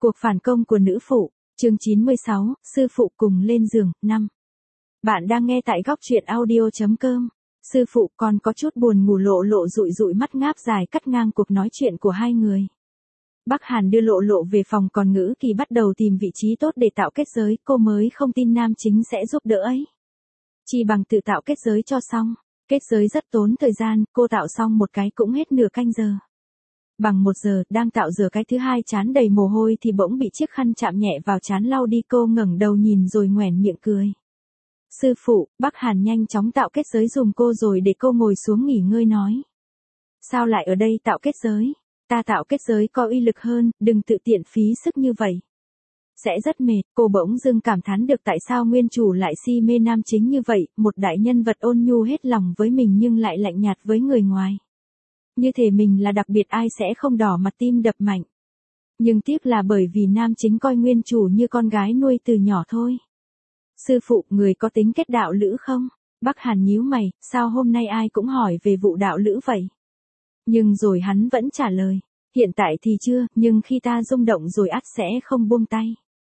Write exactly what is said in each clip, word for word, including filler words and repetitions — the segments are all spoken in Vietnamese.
Cuộc phản công của nữ phụ, chương chín mươi sáu, sư phụ cùng lên giường, năm. Bạn đang nghe tại góc truyện audio chấm com. Sư phụ còn có chút buồn ngủ, Lộ Lộ dụi dụi mắt ngáp dài cắt ngang cuộc nói chuyện của hai người. Bắc Hàn đưa Lộ Lộ về phòng, còn Ngữ Kỳ bắt đầu tìm vị trí tốt để tạo kết giới, cô mới không tin nam chính sẽ giúp đỡ ấy. Chỉ bằng tự tạo kết giới cho xong. Kết giới rất tốn thời gian, cô tạo xong một cái cũng hết nửa canh giờ. Bằng một giờ, đang tạo giờ cái thứ hai trán đầy mồ hôi thì bỗng bị chiếc khăn chạm nhẹ vào trán lau đi, cô ngẩng đầu nhìn rồi nhoẻn miệng cười. Sư phụ, Bắc Hàn nhanh chóng tạo kết giới dùm cô rồi để cô ngồi xuống nghỉ ngơi nói. Sao lại ở đây tạo kết giới? Ta tạo kết giới có uy lực hơn, đừng tự tiện phí sức như vậy. Sẽ rất mệt, cô bỗng dưng cảm thán được tại sao nguyên chủ lại si mê nam chính như vậy, một đại nhân vật ôn nhu hết lòng với mình nhưng lại lạnh nhạt với người ngoài. Như thể mình là đặc biệt, ai sẽ không đỏ mặt tim đập mạnh. Nhưng tiếc là bởi vì nam chính coi nguyên chủ như con gái nuôi từ nhỏ thôi. Sư phụ, người có tính kết đạo lữ không? Bắc Hàn nhíu mày, sao hôm nay ai cũng hỏi về vụ đạo lữ vậy? Nhưng rồi hắn vẫn trả lời, hiện tại thì chưa, nhưng khi ta rung động rồi ắt sẽ không buông tay.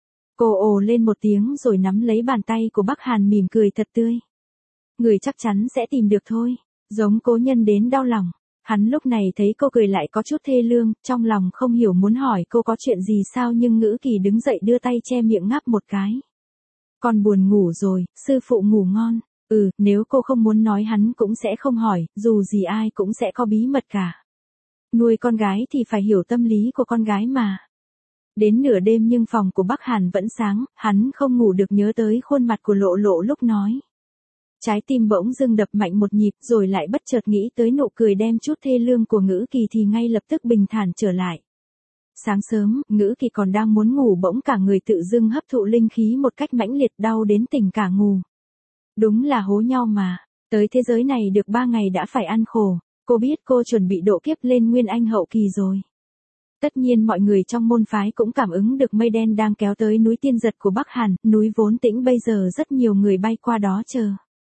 Cô ồ lên một tiếng rồi nắm lấy bàn tay của Bắc Hàn mỉm cười thật tươi. Người chắc chắn sẽ tìm được thôi, giống cố nhân đến đau lòng. Hắn lúc này thấy cô cười lại có chút thê lương, trong lòng không hiểu muốn hỏi cô có chuyện gì sao, nhưng Ngữ Kỳ đứng dậy đưa tay che miệng ngáp một cái. Con buồn ngủ rồi, sư phụ ngủ ngon. Ừ, nếu cô không muốn nói hắn cũng sẽ không hỏi, dù gì ai cũng sẽ có bí mật cả. Nuôi con gái thì phải hiểu tâm lý của con gái mà. Đến nửa đêm nhưng phòng của Bắc Hàn vẫn sáng, hắn không ngủ được, nhớ tới khuôn mặt của Lộ Lộ lúc nói. Trái tim bỗng dưng đập mạnh một nhịp, rồi lại bất chợt nghĩ tới nụ cười đem chút thê lương của Ngữ Kỳ thì ngay lập tức bình thản trở lại. Sáng sớm, Ngữ Kỳ còn đang muốn ngủ bỗng cả người tự dưng hấp thụ linh khí một cách mãnh liệt, đau đến tỉnh cả ngủ. Đúng là hố nhau mà, tới thế giới này được ba ngày đã phải ăn khổ, cô biết cô chuẩn bị độ kiếp lên Nguyên Anh hậu kỳ rồi. Tất nhiên mọi người trong môn phái cũng cảm ứng được mây đen đang kéo tới núi Tiên Giật của Bắc Hàn, núi vốn tĩnh bây giờ rất nhiều người bay qua đó chờ.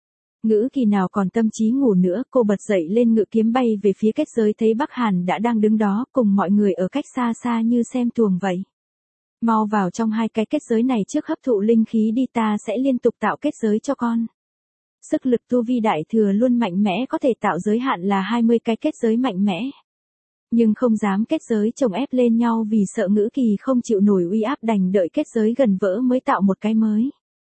Ngữ Kỳ nào còn tâm trí ngủ nữa, cô bật dậy lên ngự kiếm bay về phía kết giới, thấy Bắc Hàn đã đang đứng đó cùng mọi người ở cách xa xa như xem tuồng vậy. Mau vào trong hai cái kết giới này trước hấp thụ linh khí đi, ta sẽ liên tục tạo kết giới cho con. Sức lực tu vi đại thừa luôn mạnh mẽ, có thể tạo giới hạn là hai mươi cái kết giới mạnh mẽ. Nhưng không dám kết giới chồng ép lên nhau vì sợ Ngữ Kỳ không chịu nổi uy áp, đành đợi kết giới gần vỡ mới tạo một cái mới.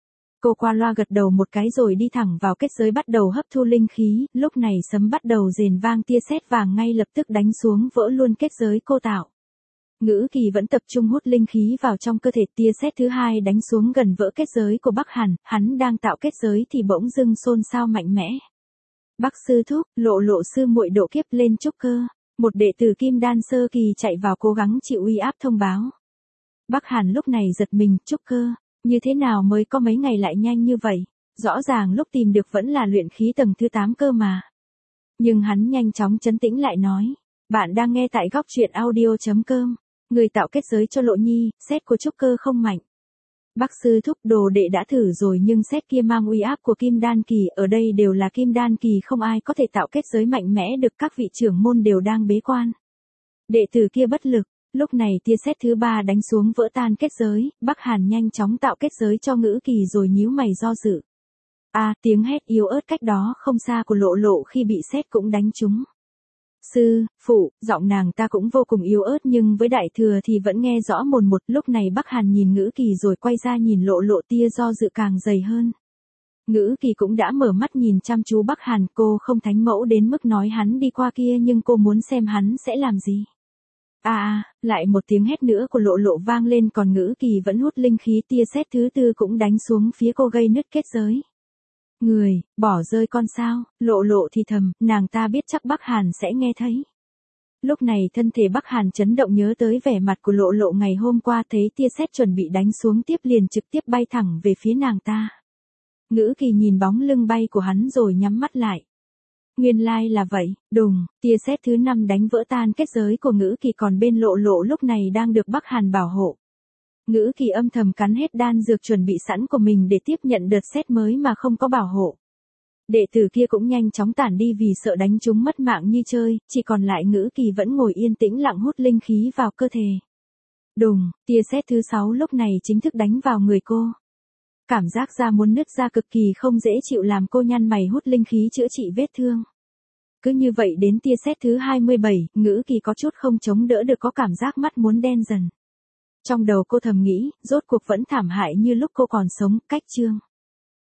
Cô qua loa gật đầu một cái rồi đi thẳng vào kết giới bắt đầu hấp thu linh khí, lúc này sấm bắt đầu rền vang, tia sét vàng ngay lập tức đánh xuống vỡ luôn kết giới cô tạo. Ngữ Kỳ vẫn tập trung hút linh khí vào trong cơ thể, tia sét thứ hai đánh xuống gần vỡ kết giới của Bắc Hàn, hắn đang tạo kết giới thì bỗng dưng xôn xao mạnh mẽ. Bắc sư thúc, Lộ Lộ sư muội độ kiếp lên trúc cơ, một đệ tử kim đan sơ kỳ chạy vào cố gắng chịu uy áp thông báo. Bắc Hàn lúc này giật mình, trúc cơ. Như thế nào mới có mấy ngày lại nhanh như vậy, rõ ràng lúc tìm được vẫn là luyện khí tầng thứ tám cơ mà. Nhưng hắn nhanh chóng trấn tĩnh lại nói, bạn đang nghe tại góc truyện audio chấm com, người tạo kết giới cho Lộ Nhi, xét của trúc cơ không mạnh. Bắc sư thúc, đồ đệ đã thử rồi nhưng xét kia mang uy áp của kim đan kỳ, ở đây đều là kim đan kỳ, không ai có thể tạo kết giới mạnh mẽ được, các vị trưởng môn đều đang bế quan. Đệ tử kia bất lực. Lúc này tia sét thứ ba đánh xuống vỡ tan kết giới, Bắc Hàn nhanh chóng tạo kết giới cho Ngữ Kỳ rồi nhíu mày do dự. À, tiếng hét yếu ớt cách đó không xa của Lộ Lộ khi bị sét cũng đánh trúng. Sư, phụ, giọng nàng ta cũng vô cùng yếu ớt nhưng với đại thừa thì vẫn nghe rõ mồn một. Lúc này Bắc Hàn nhìn Ngữ Kỳ rồi quay ra nhìn Lộ Lộ, tia do dự càng dày hơn. Ngữ Kỳ cũng đã mở mắt nhìn chăm chú Bắc Hàn, cô không thánh mẫu đến mức nói hắn đi qua kia nhưng cô muốn xem hắn sẽ làm gì. À à, lại một tiếng hét nữa của Lộ Lộ vang lên, còn Ngữ Kỳ vẫn hút linh khí, tia sét thứ tư cũng đánh xuống phía cô gây nứt kết giới. Người, bỏ rơi con sao, Lộ Lộ thì thầm, nàng ta biết chắc Bắc Hàn sẽ nghe thấy. Lúc này thân thể Bắc Hàn chấn động, nhớ tới vẻ mặt của Lộ Lộ ngày hôm qua, thấy tia sét chuẩn bị đánh xuống tiếp liền trực tiếp bay thẳng về phía nàng ta. Ngữ Kỳ nhìn bóng lưng bay của hắn rồi nhắm mắt lại. Nguyên lai là vậy, đùng, tia sét thứ năm đánh vỡ tan kết giới của Ngữ Kỳ, còn bên Lộ Lộ lúc này đang được Bắc Hàn bảo hộ. Ngữ Kỳ âm thầm cắn hết đan dược chuẩn bị sẵn của mình để tiếp nhận đợt sét mới mà không có bảo hộ. Đệ tử kia cũng nhanh chóng tản đi vì sợ đánh chúng mất mạng như chơi, chỉ còn lại Ngữ Kỳ vẫn ngồi yên tĩnh lặng hút linh khí vào cơ thể. Đùng, tia sét thứ sáu lúc này chính thức đánh vào người cô. Cảm giác da muốn nứt ra cực kỳ không dễ chịu làm cô nhăn mày hút linh khí chữa trị vết thương. Cứ như vậy đến tia sét thứ hai mươi bảy, Ngữ Kỳ có chút không chống đỡ được có cảm giác mắt muốn đen dần. Trong đầu cô thầm nghĩ, rốt cuộc vẫn thảm hại như lúc cô còn sống, cách chương.